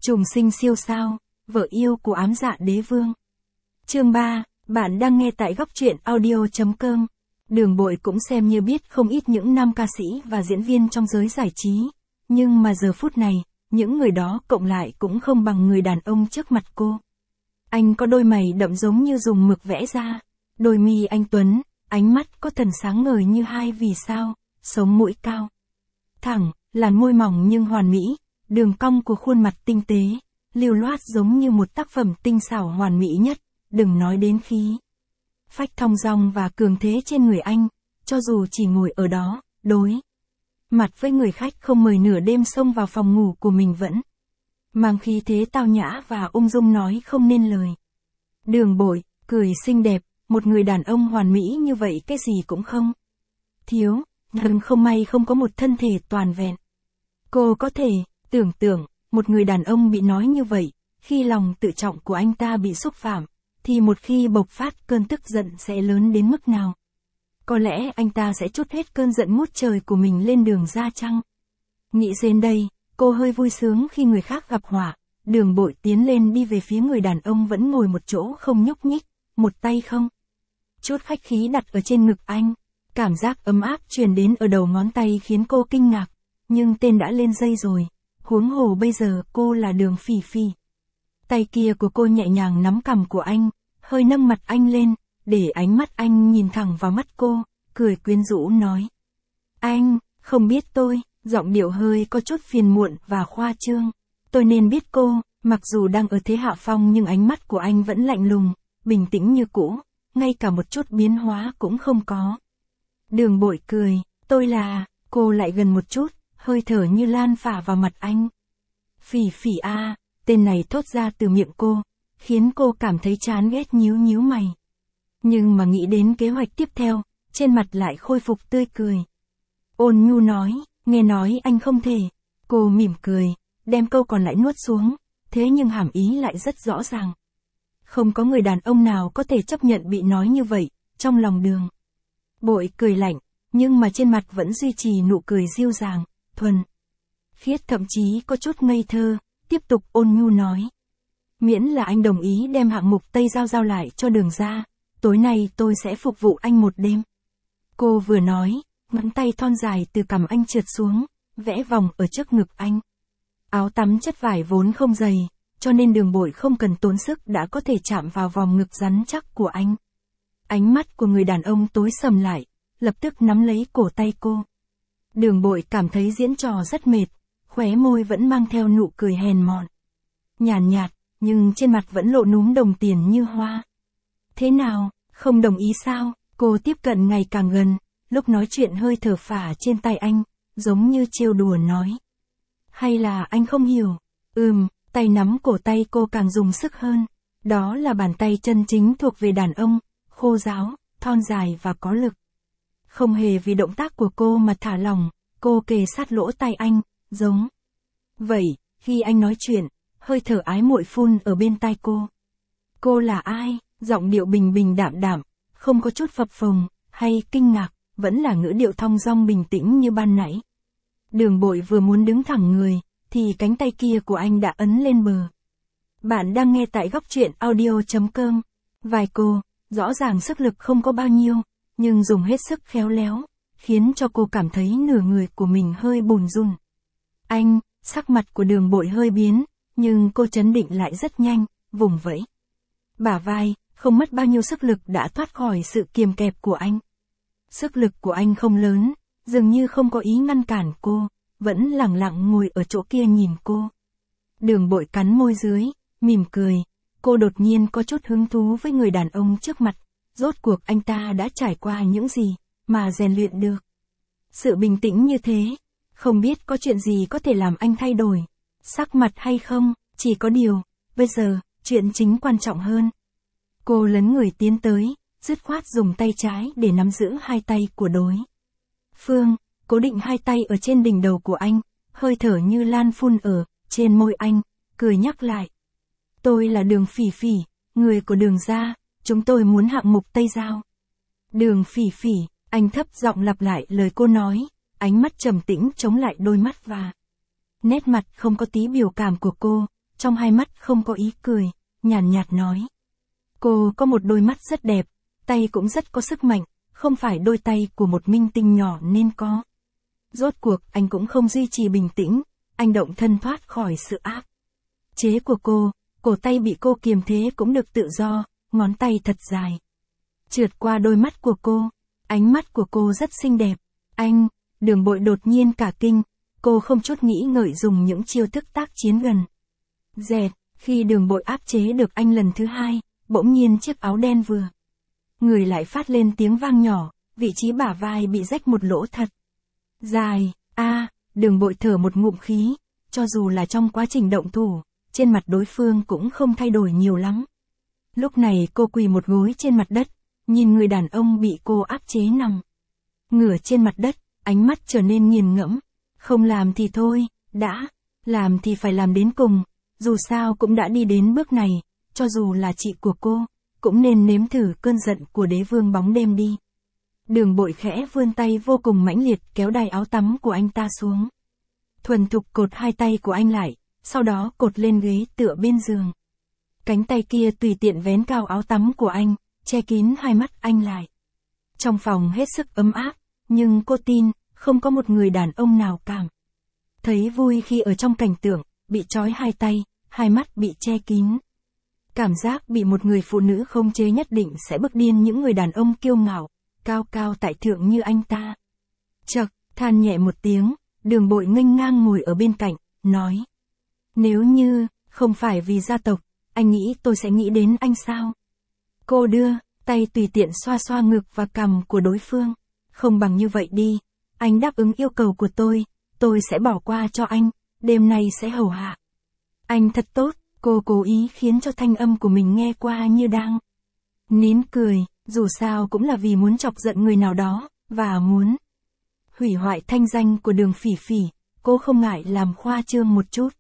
Trùng sinh siêu sao, vợ yêu của ám dạ đế vương. Chương 3, bạn đang nghe tại góc truyện audio.com. Đường Bội cũng xem như biết không ít những nam ca sĩ và diễn viên trong giới giải trí. Nhưng mà giờ phút này, những người đó cộng lại cũng không bằng người đàn ông trước mặt cô. Anh có đôi mày đậm giống như dùng mực vẽ ra. Đôi mi anh tuấn, ánh mắt có thần sáng ngời như hai vì sao, sống mũi cao. Thẳng, làn môi mỏng nhưng hoàn mỹ, đường cong của khuôn mặt tinh tế, lưu loát giống như một tác phẩm tinh xảo hoàn mỹ nhất, đừng nói đến khí phách thong dong và cường thế trên người anh, cho dù chỉ ngồi ở đó, đối mặt với người khách không mời nửa đêm xông vào phòng ngủ của mình vẫn mang khí thế tao nhã và ung dung nói không nên lời. Đường Bội, cười xinh đẹp, một người đàn ông hoàn mỹ như vậy cái gì cũng không thiếu, nhưng không may không có một thân thể toàn vẹn. Cô có thể tưởng tượng, một người đàn ông bị nói như vậy, khi lòng tự trọng của anh ta bị xúc phạm, thì một khi bộc phát cơn tức giận sẽ lớn đến mức nào. Có lẽ anh ta sẽ trút hết cơn giận ngút trời của mình lên Đường ra chăng? Nghĩ đến đây, cô hơi vui sướng khi người khác gặp họa. Đường Bội tiến lên đi về phía người đàn ông vẫn ngồi một chỗ không nhúc nhích, một tay không chút khách khí đặt ở trên ngực anh. Cảm giác ấm áp truyền đến ở đầu ngón tay khiến cô kinh ngạc, nhưng tên đã lên dây rồi, huống hồ bây giờ cô là Đường Phỉ Phỉ. Tay kia của cô nhẹ nhàng nắm cằm của anh, hơi nâng mặt anh lên, để ánh mắt anh nhìn thẳng vào mắt cô, cười quyến rũ nói. Anh, không biết tôi, giọng điệu hơi có chút phiền muộn và khoa trương. Tôi nên biết cô, mặc dù đang ở thế hạ phong nhưng ánh mắt của anh vẫn lạnh lùng, bình tĩnh như cũ, ngay cả một chút biến hóa cũng không có. Đường Bội cười, tôi là, cô lại gần một chút, hơi thở như lan phả vào mặt anh. Phỉ Phỉ a, tên này thốt ra từ miệng cô, khiến cô cảm thấy chán ghét nhíu nhíu mày. Nhưng mà nghĩ đến kế hoạch tiếp theo, trên mặt lại khôi phục tươi cười. Ôn nhu nói, nghe nói anh không thể. Cô mỉm cười, đem câu còn lại nuốt xuống, thế nhưng hàm ý lại rất rõ ràng. Không có người đàn ông nào có thể chấp nhận bị nói như vậy, trong lòng Đường Bội cười lạnh, nhưng mà trên mặt vẫn duy trì nụ cười dịu dàng, thuần khiết, thậm chí có chút ngây thơ, tiếp tục ôn nhu nói. Miễn là anh đồng ý đem hạng mục Tây giao lại cho Đường ra, tối nay tôi sẽ phục vụ anh một đêm. Cô vừa nói, ngón tay thon dài từ cằm anh trượt xuống, vẽ vòng ở trước ngực anh. Áo tắm chất vải vốn không dày, cho nên Đường Bội không cần tốn sức đã có thể chạm vào vòng ngực rắn chắc của anh. Ánh mắt của người đàn ông tối sầm lại, lập tức nắm lấy cổ tay cô. Đường Bội cảm thấy diễn trò rất mệt, khóe môi vẫn mang theo nụ cười hèn mọn, nhàn nhạt, nhưng trên mặt vẫn lộ núm đồng tiền như hoa. Thế nào, không đồng ý sao? Cô tiếp cận ngày càng gần, lúc nói chuyện hơi thở phả trên tay anh, giống như trêu đùa nói. Hay là anh không hiểu? Tay nắm cổ tay cô càng dùng sức hơn. Đó là bàn tay chân chính thuộc về đàn ông, khô ráo, thon dài và có lực. Không hề vì động tác của cô mà thả lỏng, cô kề sát lỗ tai anh, giống vậy, khi anh nói chuyện, hơi thở ái muội phun ở bên tai cô. Cô là ai? Giọng điệu bình bình đạm đạm, không có chút phập phồng, hay kinh ngạc, vẫn là ngữ điệu thong dong bình tĩnh như ban nãy. Đường Bội vừa muốn đứng thẳng người, thì cánh tay kia của anh đã ấn lên bờ. Bạn đang nghe tại góc truyện audio.com. Vai cô, rõ ràng sức lực không có bao nhiêu, nhưng dùng hết sức khéo léo, khiến cho cô cảm thấy nửa người của mình hơi bùn run. Anh, sắc mặt của Đường Bội hơi biến, nhưng cô trấn định lại rất nhanh, vùng vẫy bả vai, không mất bao nhiêu sức lực đã thoát khỏi sự kiềm kẹp của anh. Sức lực của anh không lớn, dường như không có ý ngăn cản cô, vẫn lặng lặng ngồi ở chỗ kia nhìn cô. Đường Bội cắn môi dưới, mỉm cười, cô đột nhiên có chút hứng thú với người đàn ông trước mặt, rốt cuộc anh ta đã trải qua những gì, mà rèn luyện được sự bình tĩnh như thế, không biết có chuyện gì có thể làm anh thay đổi sắc mặt hay không, chỉ có điều, bây giờ, chuyện chính quan trọng hơn. Cô lấn người tiến tới, dứt khoát dùng tay trái để nắm giữ hai tay của đối phương, cố định hai tay ở trên đỉnh đầu của anh, hơi thở như lan phun ở trên môi anh, cười nhắc lại. Tôi là Đường Phỉ Phỉ, người của Đường gia, chúng tôi muốn hạng mục Tây giao. Đường Phỉ Phỉ, anh thấp giọng lặp lại lời cô nói, ánh mắt trầm tĩnh chống lại đôi mắt và nét mặt không có tí biểu cảm của cô, trong hai mắt không có ý cười, nhàn nhạt nói. Cô có một đôi mắt rất đẹp, tay cũng rất có sức mạnh, không phải đôi tay của một minh tinh nhỏ nên có. Rốt cuộc anh cũng không duy trì bình tĩnh, anh động thân thoát khỏi sự áp chế của cô, cổ tay bị cô kiềm thế cũng được tự do, ngón tay thật dài trượt qua đôi mắt của cô, ánh mắt của cô rất xinh đẹp. Anh, Đường Bội đột nhiên cả kinh, cô không chút nghĩ ngợi dùng những chiêu thức tác chiến gần dẹt, khi Đường Bội áp chế được anh lần thứ hai, bỗng nhiên chiếc áo đen vừa người lại phát lên tiếng vang nhỏ, vị trí bả vai bị rách một lỗ thật dài. Đường Bội thở một ngụm khí, cho dù là trong quá trình động thủ, trên mặt đối phương cũng không thay đổi nhiều lắm. Lúc này cô quỳ một gối trên mặt đất, nhìn người đàn ông bị cô áp chế nằm ngửa trên mặt đất, ánh mắt trở nên nghiền ngẫm. Không làm thì thôi, đã làm thì phải làm đến cùng, dù sao cũng đã đi đến bước này, cho dù là chị của cô, cũng nên nếm thử cơn giận của đế vương bóng đêm đi. Đường Bội khẽ vươn tay vô cùng mãnh liệt kéo đai áo tắm của anh ta xuống. Thuần thục cột hai tay của anh lại, sau đó cột lên ghế tựa bên giường. Cánh tay kia tùy tiện vén cao áo tắm của anh, che kín hai mắt anh lại. Trong phòng hết sức ấm áp, nhưng cô tin, không có một người đàn ông nào cảm thấy vui khi ở trong cảnh tượng, bị trói hai tay, hai mắt bị che kín. Cảm giác bị một người phụ nữ không chế nhất định sẽ bức điên những người đàn ông kiêu ngạo, cao cao tại thượng như anh ta. Chậc, than nhẹ một tiếng, Đường Bội nghênh ngang ngồi ở bên cạnh, nói. Nếu như, không phải vì gia tộc, anh nghĩ tôi sẽ nghĩ đến anh sao? Cô đưa tay tùy tiện xoa xoa ngực và cằm của đối phương. Không bằng như vậy đi, anh đáp ứng yêu cầu của tôi sẽ bỏ qua cho anh, đêm nay sẽ hầu hạ anh thật tốt. Cô cố ý khiến cho thanh âm của mình nghe qua như đang nín cười, dù sao cũng là vì muốn chọc giận người nào đó, và muốn hủy hoại thanh danh của Đường Phỉ Phỉ, cô không ngại làm khoa trương một chút.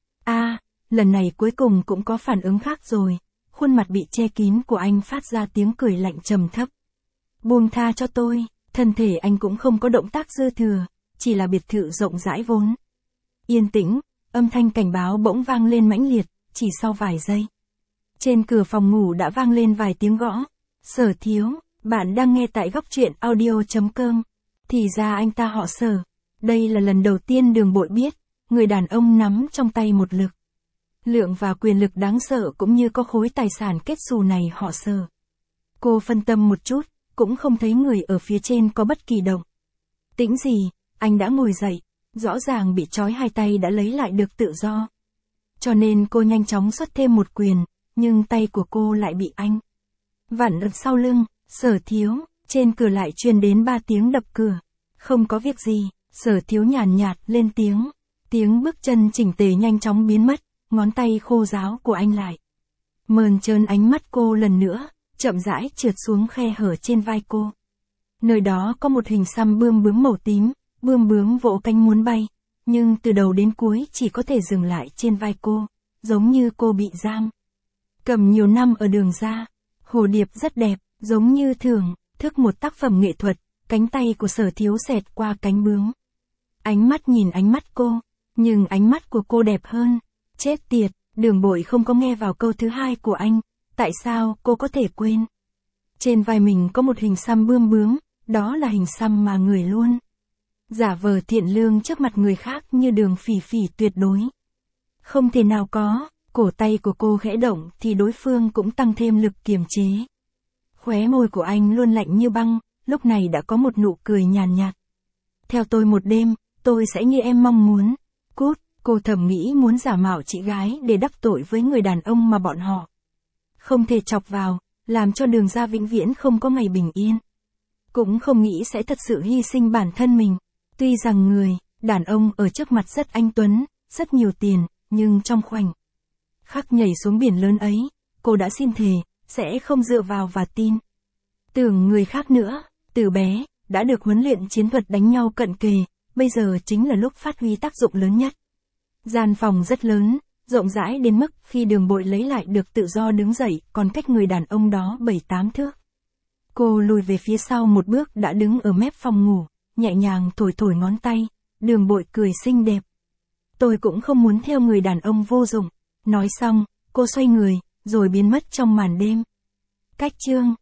Lần này cuối cùng cũng có phản ứng khác rồi, khuôn mặt bị che kín của anh phát ra tiếng cười lạnh trầm thấp. Buông tha cho tôi, thân thể anh cũng không có động tác dư thừa, chỉ là biệt thự rộng rãi vốn yên tĩnh, âm thanh cảnh báo bỗng vang lên mãnh liệt, chỉ sau vài giây. Trên cửa phòng ngủ đã vang lên vài tiếng gõ. Sở Thiếu, bạn đang nghe tại góc truyện audio.com. Thì ra anh ta họ Sở. Đây là lần đầu tiên Đường Bội biết, người đàn ông nắm trong tay một lực lượng và quyền lực đáng sợ cũng như có khối tài sản kết xù này họ Sở. Cô phân tâm một chút, cũng không thấy người ở phía trên có bất kỳ động tĩnh gì, anh đã ngồi dậy, rõ ràng bị trói hai tay đã lấy lại được tự do. Cho nên cô nhanh chóng xuất thêm một quyền, nhưng tay của cô lại bị anh vặn ở sau lưng. Sở Thiếu, trên cửa lại truyền đến 3 tiếng đập cửa. Không có việc gì, Sở Thiếu nhàn nhạt lên tiếng. Tiếng bước chân chỉnh tề nhanh chóng biến mất, ngón tay khô ráo của anh lại mờn trớn ánh mắt cô lần nữa, chậm rãi trượt xuống khe hở trên vai cô. Nơi đó có một hình xăm bươm bướm màu tím, bươm bướm vỗ cánh muốn bay, nhưng từ đầu đến cuối chỉ có thể dừng lại trên vai cô, giống như cô bị giam cầm nhiều năm ở đường ra. Hồ điệp rất đẹp, giống như thưởng thức một tác phẩm nghệ thuật, cánh tay của Sở Thiếu xẹt qua cánh bướm. Ánh mắt nhìn ánh mắt cô, nhưng ánh mắt của cô đẹp hơn. Chết tiệt, Đường Bội không có nghe vào câu thứ hai của anh, tại sao cô có thể quên? Trên vai mình có một hình xăm bươm bướm, đó là hình xăm mà người luôn giả vờ thiện lương trước mặt người khác như Đường Phỉ Phỉ tuyệt đối không thể nào có. Cổ tay của cô khẽ động thì đối phương cũng tăng thêm lực kiềm chế. Khóe môi của anh luôn lạnh như băng, lúc này đã có một nụ cười nhàn nhạt. Theo tôi một đêm, tôi sẽ như em mong muốn. Cút, cô thầm nghĩ muốn giả mạo chị gái để đắc tội với người đàn ông mà bọn họ không thể chọc vào, làm cho Đường gia vĩnh viễn không có ngày bình yên. Cũng không nghĩ sẽ thật sự hy sinh bản thân mình. Tuy rằng người đàn ông ở trước mặt rất anh tuấn, rất nhiều tiền, nhưng trong khoảnh khắc nhảy xuống biển lớn ấy, cô đã xin thề, sẽ không dựa vào và tin tưởng người khác nữa. Từ bé, đã được huấn luyện chiến thuật đánh nhau cận kề, bây giờ chính là lúc phát huy tác dụng lớn nhất. Gian phòng rất lớn, rộng rãi đến mức khi Đường Bội lấy lại được tự do đứng dậy, còn cách người đàn ông đó 7-8 thước. Cô lùi về phía sau một bước đã đứng ở mép phòng ngủ, nhẹ nhàng thổi thổi ngón tay. Đường Bội cười xinh đẹp. Tôi cũng không muốn theo người đàn ông vô dụng Nói xong, cô xoay người, rồi biến mất trong màn đêm. Cách chương